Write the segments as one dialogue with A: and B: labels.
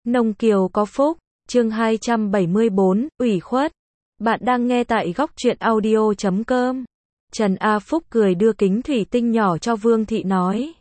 A: Nông Kiều có phúc, chương 274, ủy khuất. Bạn đang nghe tại góc truyện audio.com. Trần A Phúc cười đưa kính thủy tinh nhỏ cho Vương Thị nói.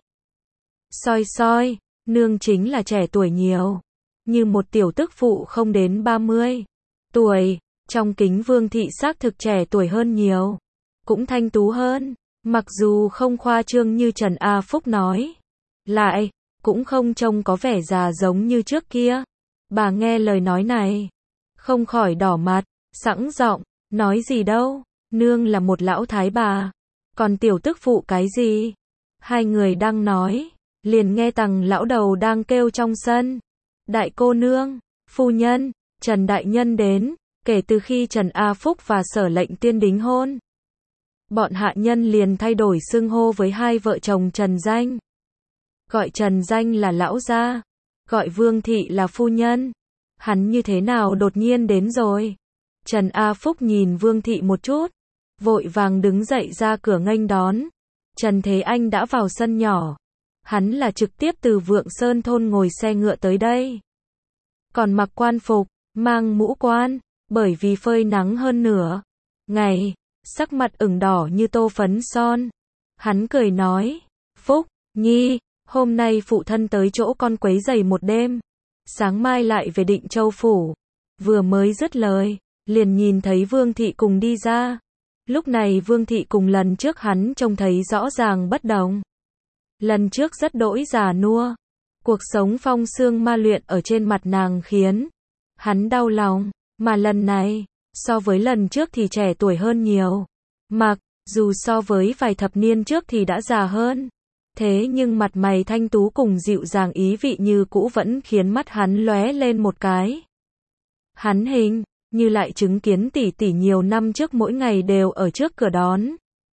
A: Soi soi, nương chính là trẻ tuổi nhiều. Như một tiểu tức phụ không đến 30 tuổi. Trong kính Vương Thị xác thực trẻ tuổi hơn nhiều. Cũng thanh tú hơn. Mặc dù không khoa trương như Trần A Phúc nói. Lại, cũng không trông có vẻ già giống như trước kia. Bà nghe lời nói này, không khỏi đỏ mặt, sẵn giọng, nói gì đâu, nương là một lão thái bà, còn tiểu tức phụ cái gì? Hai người đang nói, liền nghe Tằng lão đầu đang kêu trong sân. Đại cô nương, phu nhân, Trần đại nhân đến, kể từ khi Trần A Phúc và Sở lệnh tiên đính hôn. Bọn hạ nhân liền thay đổi xưng hô với hai vợ chồng Trần Danh. Gọi Trần Danh là lão gia, gọi Vương Thị là phu nhân. Hắn như thế nào đột nhiên đến rồi? Trần A Phúc nhìn Vương Thị một chút, vội vàng đứng dậy ra cửa nghênh đón. Trần Thế Anh đã vào sân nhỏ. Hắn là trực tiếp từ Vượng Sơn thôn ngồi xe ngựa tới đây. Còn mặc quan phục, mang mũ quan, bởi vì phơi nắng hơn nửa ngày, sắc mặt ửng đỏ như tô phấn son. Hắn cười nói, Phúc Nhi, hôm nay phụ thân tới chỗ con quấy rầy một đêm, sáng mai lại về Định Châu phủ. Vừa mới dứt lời, liền nhìn thấy Vương Thị cùng đi ra. Lúc này Vương Thị cùng lần trước hắn trông thấy rõ ràng bất đồng. Lần trước rất đỗi già nua, cuộc sống phong sương ma luyện ở trên mặt nàng khiến hắn đau lòng, mà lần này, so với lần trước thì trẻ tuổi hơn nhiều. Mặc dù so với vài thập niên trước thì đã già hơn, thế nhưng mặt mày thanh tú cùng dịu dàng ý vị như cũ vẫn khiến mắt hắn lóe lên một cái. Hắn hình như lại chứng kiến tỷ tỷ nhiều năm trước mỗi ngày đều ở trước cửa đón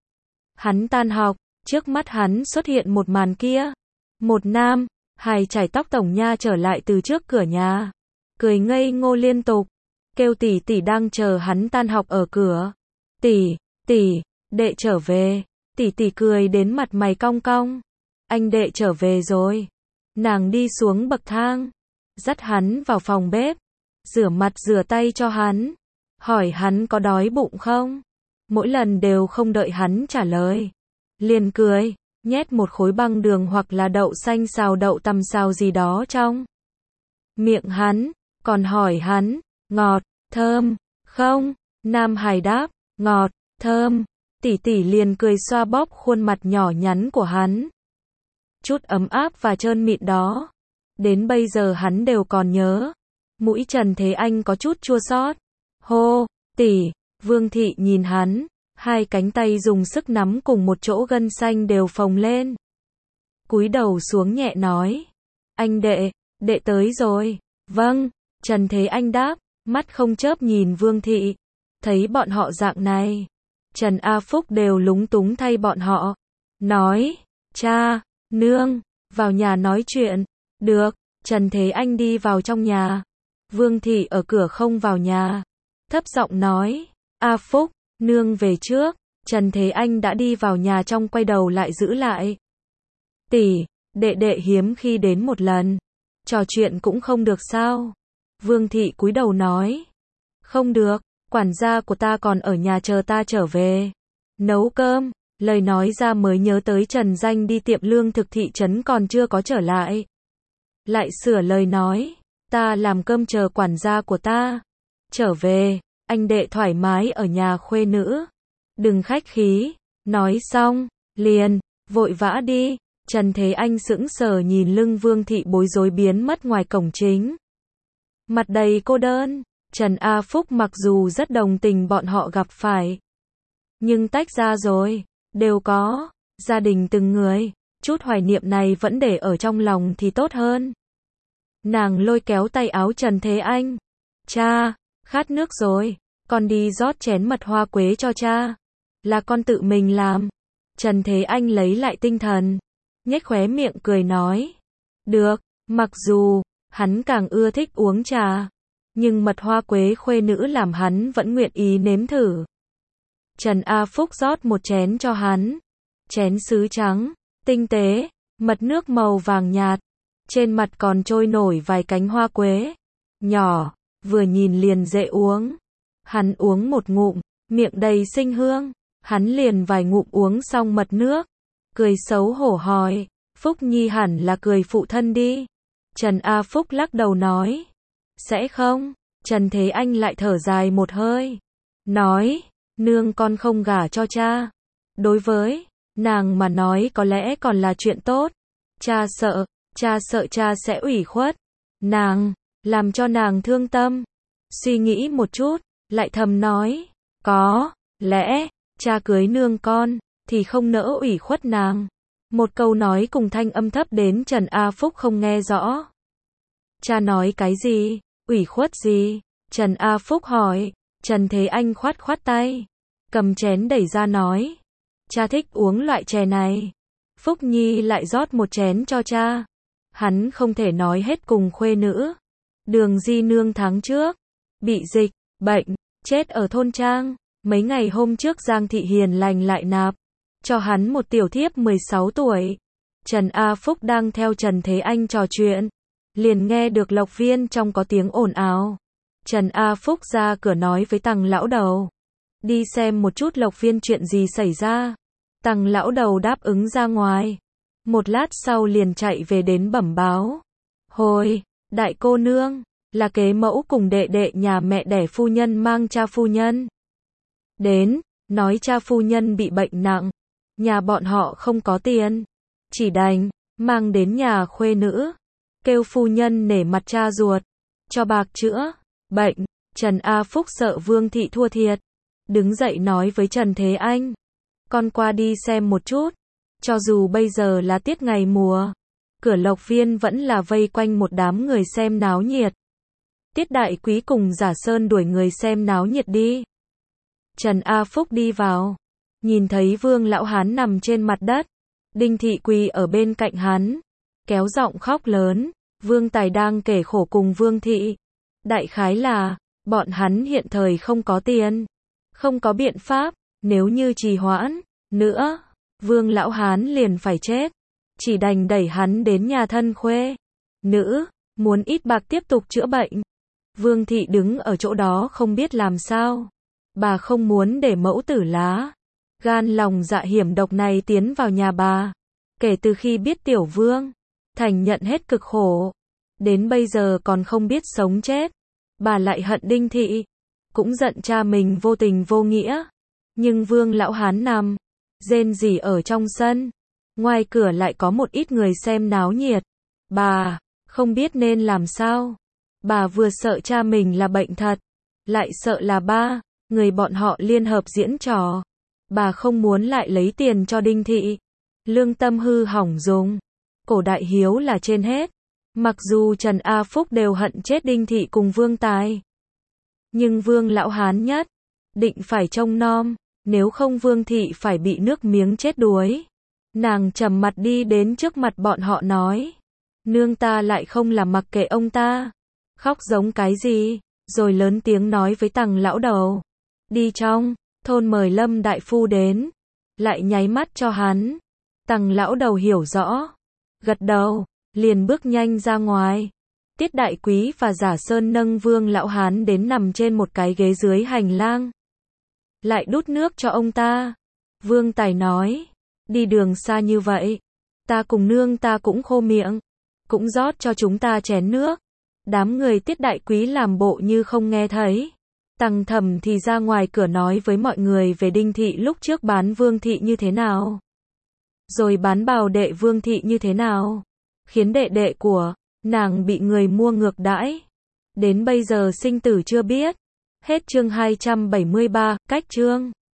A: hắn tan học, trước mắt hắn xuất hiện một màn kia. Một nam hài chải tóc tổng nha trở lại từ trước cửa nhà, cười ngây ngô liên tục, kêu tỷ tỷ đang chờ hắn tan học ở cửa. Tỷ, đệ trở về. Tỷ tỷ cười đến mặt mày cong cong. Anh đệ trở về rồi. Nàng đi xuống bậc thang, dắt hắn vào phòng bếp, rửa mặt rửa tay cho hắn, hỏi hắn có đói bụng không. Mỗi lần đều không đợi hắn trả lời, liền cười, nhét một khối băng đường hoặc là đậu xanh xào đậu tằm xào gì đó trong miệng hắn, còn hỏi hắn, ngọt, thơm, không? Nam hài đáp, ngọt, thơm. Tỷ tỷ liền cười xoa bóp khuôn mặt nhỏ nhắn của hắn. Chút ấm áp và trơn mịn đó, đến bây giờ hắn đều còn nhớ. Mũi Trần Thế Anh có chút chua xót. Hô, tỷ. Vương Thị nhìn hắn, hai cánh tay dùng sức nắm cùng một chỗ gân xanh đều phồng lên. Cúi đầu xuống nhẹ nói, anh đệ tới rồi. Vâng, Trần Thế Anh đáp, mắt không chớp nhìn Vương Thị. Thấy bọn họ dạng này, Trần A Phúc đều lúng túng thay bọn họ. Nói, cha, nương, vào nhà nói chuyện. Được, Trần Thế Anh đi vào trong nhà. Vương Thị ở cửa không vào nhà, thấp giọng nói, A Phúc, nương về trước. Trần Thế Anh đã đi vào nhà trong quay đầu lại giữ lại. Tỷ, đệ hiếm khi đến một lần, trò chuyện cũng không được sao? Vương Thị cúi đầu nói, không được, quản gia của ta còn ở nhà chờ ta trở về nấu cơm. Lời nói ra mới nhớ tới Trần Danh đi tiệm lương thực thị trấn còn chưa có trở lại. Lại sửa lời nói, ta làm cơm chờ quản gia của ta trở về, anh đệ thoải mái ở nhà khuê nữ, đừng khách khí. Nói xong, liền vội vã đi. Trần Thế Anh sững sờ nhìn lưng Vương Thị bối rối biến mất ngoài cổng chính, mặt đầy cô đơn. Trần A Phúc mặc dù rất đồng tình bọn họ gặp phải, nhưng tách ra rồi, đều có gia đình từng người, chút hoài niệm này vẫn để ở trong lòng thì tốt hơn. Nàng lôi kéo tay áo Trần Thế Anh, cha, khát nước rồi, con đi rót chén mật hoa quế cho cha, là con tự mình làm. Trần Thế Anh lấy lại tinh thần, nhếch khóe miệng cười nói, được. Mặc dù hắn càng ưa thích uống trà, nhưng mật hoa quế khuê nữ làm hắn vẫn nguyện ý nếm thử. Trần A Phúc rót một chén cho hắn, chén sứ trắng, tinh tế, mật nước màu vàng nhạt, trên mặt còn trôi nổi vài cánh hoa quế. Nhỏ, vừa nhìn liền dễ uống. Hắn uống một ngụm, miệng đầy sinh hương. Hắn liền vài ngụm uống xong mật nước. Cười xấu hổ hỏi, Phúc Nhi hẳn là cười phụ thân đi. Trần A Phúc lắc đầu nói, sẽ không. Trần Thế Anh lại thở dài một hơi. Nói, nương con không gả cho cha. Đối với nàng mà nói có lẽ còn là chuyện tốt. Cha sợ cha sẽ ủy khuất nàng, làm cho nàng thương tâm. Suy nghĩ một chút, lại thầm nói, có lẽ cha cưới nương con thì không nỡ ủy khuất nàng. Một câu nói cùng thanh âm thấp đến Trần A Phúc không nghe rõ. Cha nói cái gì? Ủy khuất gì? Trần A Phúc hỏi. Trần Thế Anh khoát khoát tay, cầm chén đẩy ra nói, cha thích uống loại chè này. Phúc Nhi lại rót một chén cho cha. Hắn không thể nói hết cùng khuê nữ. Đường Di nương tháng trước bị dịch bệnh, chết ở thôn trang. Mấy ngày hôm trước Giang Thị Hiền lành lại nạp cho hắn một tiểu thiếp 16 tuổi. Trần A Phúc đang theo Trần Thế Anh trò chuyện, liền nghe được Lộc Viên trong có tiếng ồn ào. Trần A Phúc ra cửa nói với Tằng lão đầu, đi xem một chút Lộc Viên chuyện gì xảy ra. Tằng lão đầu đáp ứng ra ngoài. Một lát sau liền chạy về đến bẩm báo. Hồi, đại cô nương, là kế mẫu cùng đệ đệ nhà mẹ đẻ phu nhân mang cha phu nhân đến, nói cha phu nhân bị bệnh nặng, nhà bọn họ không có tiền, chỉ đành mang đến nhà khuê nữ, kêu phu nhân nể mặt cha ruột, cho bạc chữa bệnh. Trần A Phúc sợ Vương Thị thua thiệt, đứng dậy nói với Trần Thế Anh, con qua đi xem một chút. Cho dù bây giờ là tiết ngày mùa, cửa Lộc Viên vẫn là vây quanh một đám người xem náo nhiệt. Tiết Đại Quý cùng Giả Sơn đuổi người xem náo nhiệt đi. Trần A Phúc đi vào, nhìn thấy Vương lão hán nằm trên mặt đất, Đinh Thị quỳ ở bên cạnh hắn, kéo giọng khóc lớn. Vương Tài đang kể khổ cùng Vương Thị. Đại khái là, bọn hắn hiện thời không có tiền, không có biện pháp, nếu như trì hoãn nữa, Vương lão hán liền phải chết. Chỉ đành đẩy hắn đến nhà thân khuê nữ, muốn ít bạc tiếp tục chữa bệnh. Vương Thị đứng ở chỗ đó không biết làm sao. Bà không muốn để mẫu tử lá gan lòng dạ hiểm độc này tiến vào nhà bà. Kể từ khi biết Tiểu Vương Thành nhận hết cực khổ, đến bây giờ còn không biết sống chết, bà lại hận Đinh Thị, cũng giận cha mình vô tình vô nghĩa. Nhưng Vương lão hán nằm rên rỉ ở trong sân, ngoài cửa lại có một ít người xem náo nhiệt. Bà không biết nên làm sao. Bà vừa sợ cha mình là bệnh thật, lại sợ là ba người bọn họ liên hợp diễn trò. Bà không muốn lại lấy tiền cho Đinh Thị, lương tâm hư hỏng dùng. Cổ đại hiếu là trên hết. Mặc dù Trần A Phúc đều hận chết Đinh Thị cùng Vương Tài, nhưng Vương lão hán nhất định phải trông nom, nếu không Vương Thị phải bị nước miếng chết đuối. Nàng trầm mặt đi đến trước mặt bọn họ nói, nương ta lại không làm mặc kệ ông ta, khóc giống cái gì, rồi lớn tiếng nói với Tằng lão đầu, đi trong thôn mời Lâm đại phu đến, lại nháy mắt cho hắn. Tằng lão đầu hiểu rõ, gật đầu, liền bước nhanh ra ngoài. Tiết Đại Quý và Giả Sơn nâng Vương lão hán đến nằm trên một cái ghế dưới hành lang, lại đút nước cho ông ta. Vương Tài nói, đi đường xa như vậy, ta cùng nương ta cũng khô miệng, cũng rót cho chúng ta chén nước. Đám người Tiết Đại Quý làm bộ như không nghe thấy. Tằng Thẩm thì ra ngoài cửa nói với mọi người về Đinh Thị lúc trước bán Vương Thị như thế nào, rồi bán Bảo đệ Vương Thị như thế nào, khiến đệ đệ của nàng bị người mua ngược đãi, đến bây giờ sinh tử chưa biết. Hết chương 273, cách chương